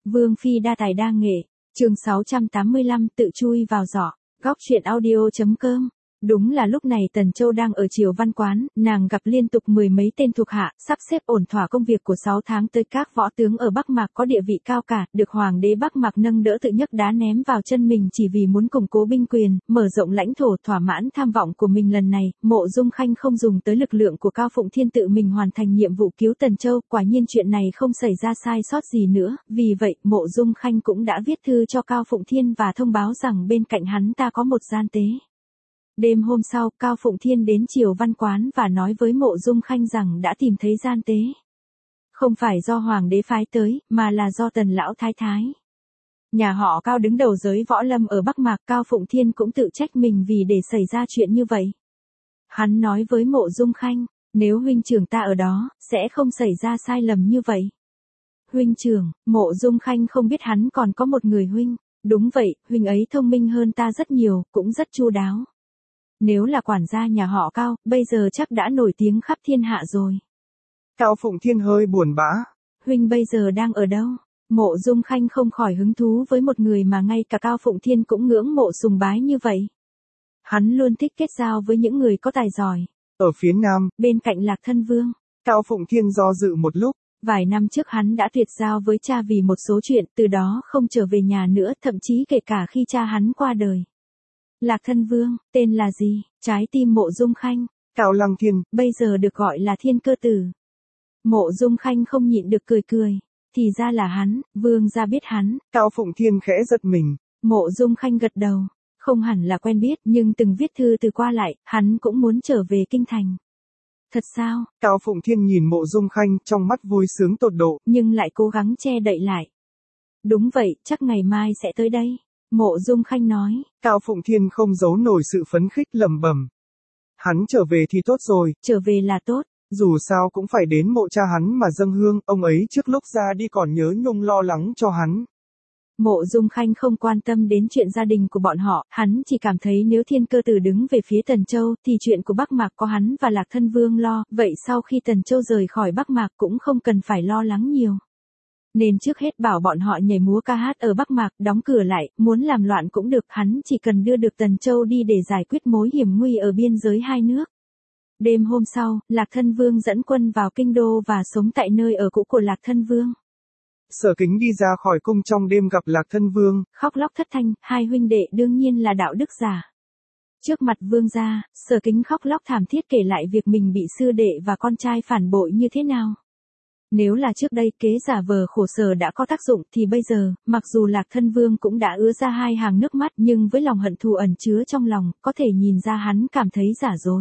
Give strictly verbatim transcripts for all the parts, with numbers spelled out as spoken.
Vương phi đa tài đa nghệ, chương sáu trăm tám mươi lăm tự chui vào giỏ, góc truyện audio.com. Đúng là lúc này Tần Châu đang ở Triều Văn Quán, nàng gặp liên tục mười mấy tên thuộc hạ, sắp xếp ổn thỏa công việc của sáu tháng tới các võ tướng ở Bắc Mạc có địa vị cao cả, được hoàng đế Bắc Mạc nâng đỡ tự nhấc đá ném vào chân mình chỉ vì muốn củng cố binh quyền, mở rộng lãnh thổ, thỏa mãn tham vọng của mình lần này. Mộ Dung Khanh không dùng tới lực lượng của Cao Phụng Thiên tự mình hoàn thành nhiệm vụ cứu Tần Châu, quả nhiên chuyện này không xảy ra sai sót gì nữa, vì vậy Mộ Dung Khanh cũng đã viết thư cho Cao Phụng Thiên và thông báo rằng bên cạnh hắn ta có một gian tế. Đêm hôm sau, Cao Phụng Thiên đến Triều Văn Quán và nói với Mộ Dung Khanh rằng đã tìm thấy gian tế. Không phải do hoàng đế phái tới, mà là do Tần lão thái thái. Nhà họ Cao đứng đầu giới võ lâm ở Bắc Mạc, Cao Phụng Thiên cũng tự trách mình vì để xảy ra chuyện như vậy. Hắn nói với Mộ Dung Khanh, nếu huynh trưởng ta ở đó, sẽ không xảy ra sai lầm như vậy. Huynh trưởng, Mộ Dung Khanh không biết hắn còn có một người huynh. Đúng vậy, huynh ấy thông minh hơn ta rất nhiều, cũng rất chu đáo. Nếu là quản gia nhà họ Cao, bây giờ chắc đã nổi tiếng khắp thiên hạ rồi. Cao Phụng Thiên hơi buồn bã. Huynh bây giờ đang ở đâu? Mộ Dung Khanh không khỏi hứng thú với một người mà ngay cả Cao Phụng Thiên cũng ngưỡng mộ sùng bái như vậy. Hắn luôn thích kết giao với những người có tài giỏi. Ở phía nam, bên cạnh Lạc Thân Vương. Cao Phụng Thiên do dự một lúc. Vài năm trước hắn đã tuyệt giao với cha vì một số chuyện, từ đó không trở về nhà nữa, thậm chí kể cả khi cha hắn qua đời. Lạc Thân Vương, tên là gì? Trái tim Mộ Dung Khanh. Cao Lăng Thiên, bây giờ được gọi là Thiên Cơ Tử. Mộ Dung Khanh không nhịn được cười cười. Thì ra là hắn, Vương gia biết hắn. Cao Phụng Thiên khẽ giật mình. Mộ Dung Khanh gật đầu. Không hẳn là quen biết, nhưng từng viết thư từ qua lại, hắn cũng muốn trở về kinh thành. Thật sao? Cao Phụng Thiên nhìn Mộ Dung Khanh trong mắt vui sướng tột độ. Nhưng lại cố gắng che đậy lại. Đúng vậy, chắc ngày mai sẽ tới đây. Mộ Dung Khanh nói. Cao Phụng Thiên không giấu nổi sự phấn khích lẩm bẩm. Hắn trở về thì tốt rồi. Trở về là tốt. Dù sao cũng phải đến mộ cha hắn mà dâng hương, ông ấy trước lúc ra đi còn nhớ nhung lo lắng cho hắn. Mộ Dung Khanh không quan tâm đến chuyện gia đình của bọn họ, hắn chỉ cảm thấy nếu Thiên Cơ Tử đứng về phía Tần Châu, thì chuyện của Bắc Mạc có hắn và Lạc Thân Vương lo, vậy sau khi Tần Châu rời khỏi Bắc Mạc cũng không cần phải lo lắng nhiều. Nên trước hết bảo bọn họ nhảy múa ca hát ở Bắc Mạc, đóng cửa lại, muốn làm loạn cũng được, hắn chỉ cần đưa được Tần Châu đi để giải quyết mối hiểm nguy ở biên giới hai nước. Đêm hôm sau, Lạc Thân Vương dẫn quân vào kinh đô và sống tại nơi ở cũ của Lạc Thân Vương. Sở Kính đi ra khỏi cung trong đêm gặp Lạc Thân Vương. Khóc lóc thất thanh, hai huynh đệ đương nhiên là đạo đức giả. Trước mặt Vương gia, Sở Kính khóc lóc thảm thiết kể lại việc mình bị sư đệ và con trai phản bội như thế nào. Nếu là trước đây kế giả vờ khổ sở đã có tác dụng thì bây giờ, mặc dù Lạc Thân Vương cũng đã ứa ra hai hàng nước mắt nhưng với lòng hận thù ẩn chứa trong lòng, có thể nhìn ra hắn cảm thấy giả dối.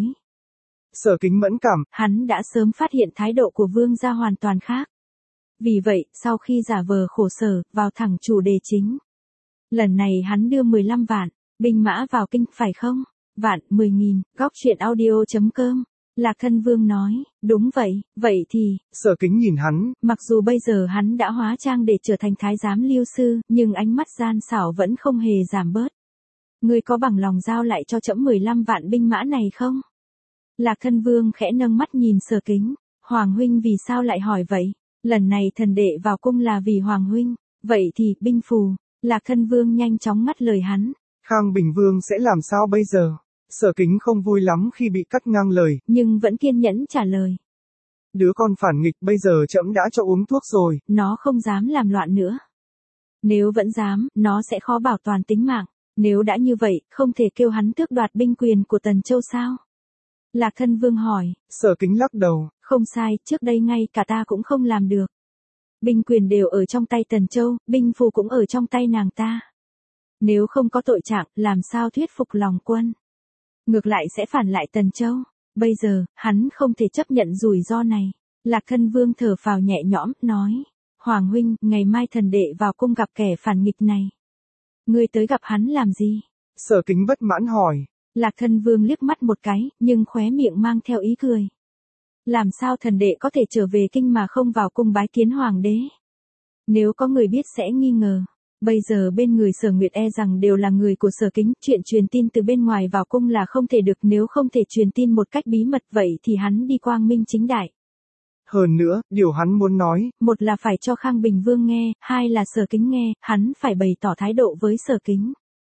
Sở Kính mẫn cảm, hắn đã sớm phát hiện thái độ của Vương gia hoàn toàn khác. Vì vậy, sau khi giả vờ khổ sở, vào thẳng chủ đề chính. Lần này hắn đưa mười lăm vạn, binh mã vào kinh, phải không? Vạn, mười nghìn, góc truyện audio.com. Lạc Thân Vương nói, đúng vậy, vậy thì, Sở Kính nhìn hắn, mặc dù bây giờ hắn đã hóa trang để trở thành thái giám Lưu Sư, nhưng ánh mắt gian xảo vẫn không hề giảm bớt. Ngươi có bằng lòng giao lại cho trẫm mười lăm vạn binh mã này không? Lạc Thân Vương khẽ nâng mắt nhìn Sở Kính, Hoàng huynh vì sao lại hỏi vậy? Lần này thần đệ vào cung là vì Hoàng huynh, vậy thì, binh phù. Lạc Thân Vương nhanh chóng ngắt lời hắn. Khang Bình Vương sẽ làm sao bây giờ? Sở Kính không vui lắm khi bị cắt ngang lời, nhưng vẫn kiên nhẫn trả lời. Đứa con phản nghịch bây giờ trẫm đã cho uống thuốc rồi. Nó không dám làm loạn nữa. Nếu vẫn dám, nó sẽ khó bảo toàn tính mạng. Nếu đã như vậy, không thể kêu hắn tước đoạt binh quyền của Tần Châu sao? Lạc Thân Vương hỏi. Sở Kính lắc đầu. Không sai, trước đây ngay cả ta cũng không làm được. Binh quyền đều ở trong tay Tần Châu, binh phù cũng ở trong tay nàng ta. Nếu không có tội trạng, làm sao thuyết phục lòng quân? Ngược lại sẽ phản lại Tần Châu. Bây giờ, hắn không thể chấp nhận rủi ro này. Lạc Thân Vương thở phào nhẹ nhõm, nói. Hoàng huynh, ngày mai thần đệ vào cung gặp kẻ phản nghịch này. Ngươi tới gặp hắn làm gì? Sở Kính bất mãn hỏi. Lạc Thân Vương liếc mắt một cái, nhưng khóe miệng mang theo ý cười. Làm sao thần đệ có thể trở về kinh mà không vào cung bái kiến hoàng đế? Nếu có người biết sẽ nghi ngờ. Bây giờ bên người Sở Nguyệt e rằng đều là người của Sở Kính, chuyện truyền tin từ bên ngoài vào cung là không thể được, nếu không thể truyền tin một cách bí mật vậy thì hắn đi quang minh chính đại. Hơn nữa, điều hắn muốn nói, một là phải cho Khang Bình Vương nghe, hai là Sở Kính nghe, hắn phải bày tỏ thái độ với Sở Kính.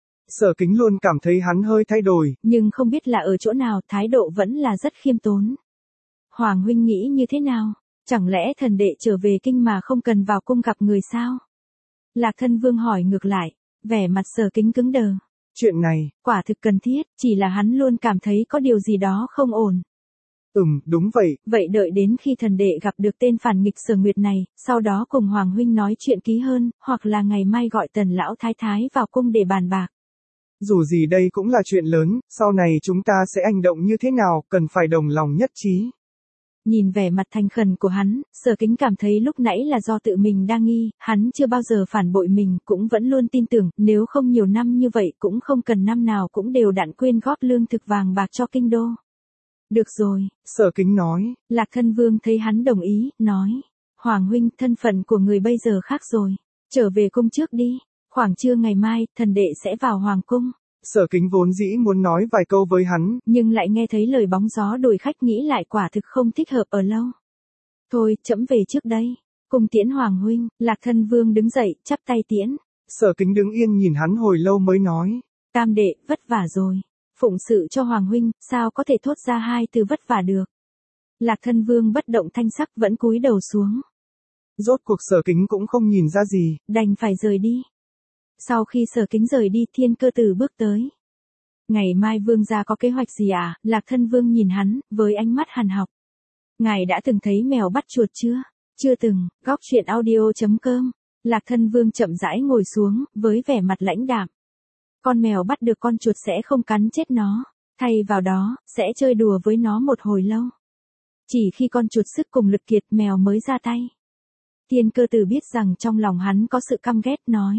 Sở Kính luôn cảm thấy hắn hơi thay đổi. Nhưng không biết là ở chỗ nào, thái độ vẫn là rất khiêm tốn. Hoàng huynh nghĩ như thế nào? Chẳng lẽ thần đệ trở về kinh mà không cần vào cung gặp người sao? Lạc Thân Vương hỏi ngược lại, vẻ mặt Sở Kính cứng đờ. Chuyện này, quả thực cần thiết, chỉ là hắn luôn cảm thấy có điều gì đó không ổn. Ừm, đúng vậy. Vậy đợi đến khi thần đệ gặp được tên phản nghịch Sở Nguyệt này, sau đó cùng Hoàng huynh nói chuyện ký hơn, hoặc là ngày mai gọi Tần lão thái thái vào cung để bàn bạc. Dù gì đây cũng là chuyện lớn, sau này chúng ta sẽ hành động như thế nào, cần phải đồng lòng nhất trí. Nhìn vẻ mặt thành khẩn của hắn, Sở Kính cảm thấy lúc nãy là do tự mình đa nghi, hắn chưa bao giờ phản bội mình, cũng vẫn luôn tin tưởng, nếu không nhiều năm như vậy cũng không cần năm nào cũng đều đặn quyên góp lương thực vàng bạc cho kinh đô. Được rồi, Sở Kính nói. Lạc Thân Vương thấy hắn đồng ý, nói, Hoàng huynh, thân phận của người bây giờ khác rồi, trở về cung trước đi, khoảng trưa ngày mai, thần đệ sẽ vào Hoàng cung. Sở Kính vốn dĩ muốn nói vài câu với hắn, nhưng lại nghe thấy lời bóng gió đuổi khách, nghĩ lại quả thực không thích hợp ở lâu. Thôi, trẫm về trước đây, cùng tiễn Hoàng huynh. Lạc Thân Vương đứng dậy, chắp tay tiễn. Sở Kính đứng yên nhìn hắn hồi lâu mới nói, Tam đệ, vất vả rồi, phụng sự cho Hoàng huynh, sao có thể thốt ra hai từ vất vả được. Lạc Thân Vương bất động thanh sắc, vẫn cúi đầu xuống. Rốt cuộc Sở Kính cũng không nhìn ra gì, đành phải rời đi. Sau khi Sở Kính rời đi, Thiên Cơ Tử bước tới. Ngày mai vương gia có kế hoạch gì à? Lạc Thân Vương nhìn hắn, với ánh mắt hàn học. Ngài đã từng thấy mèo bắt chuột chưa? Chưa từng. Góc truyện audio chấm com. Lạc Thân Vương chậm rãi ngồi xuống, với vẻ mặt lãnh đạm. Con mèo bắt được con chuột sẽ không cắn chết nó, thay vào đó, sẽ chơi đùa với nó một hồi lâu. Chỉ khi con chuột sức cùng lực kiệt, mèo mới ra tay. Thiên Cơ Tử biết rằng trong lòng hắn có sự căm ghét, nói.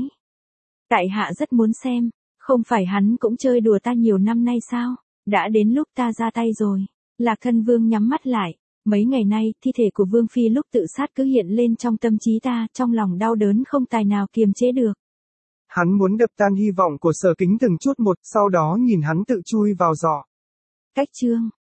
Tại hạ rất muốn xem, không phải hắn cũng chơi đùa ta nhiều năm nay sao? Đã đến lúc ta ra tay rồi. Lạc Thân Vương nhắm mắt lại. Mấy ngày nay, thi thể của Vương Phi lúc tự sát cứ hiện lên trong tâm trí ta, trong lòng đau đớn không tài nào kiềm chế được. Hắn muốn đập tan hy vọng của Sở Kính từng chút một, sau đó nhìn hắn tự chui vào giỏ. Cách chương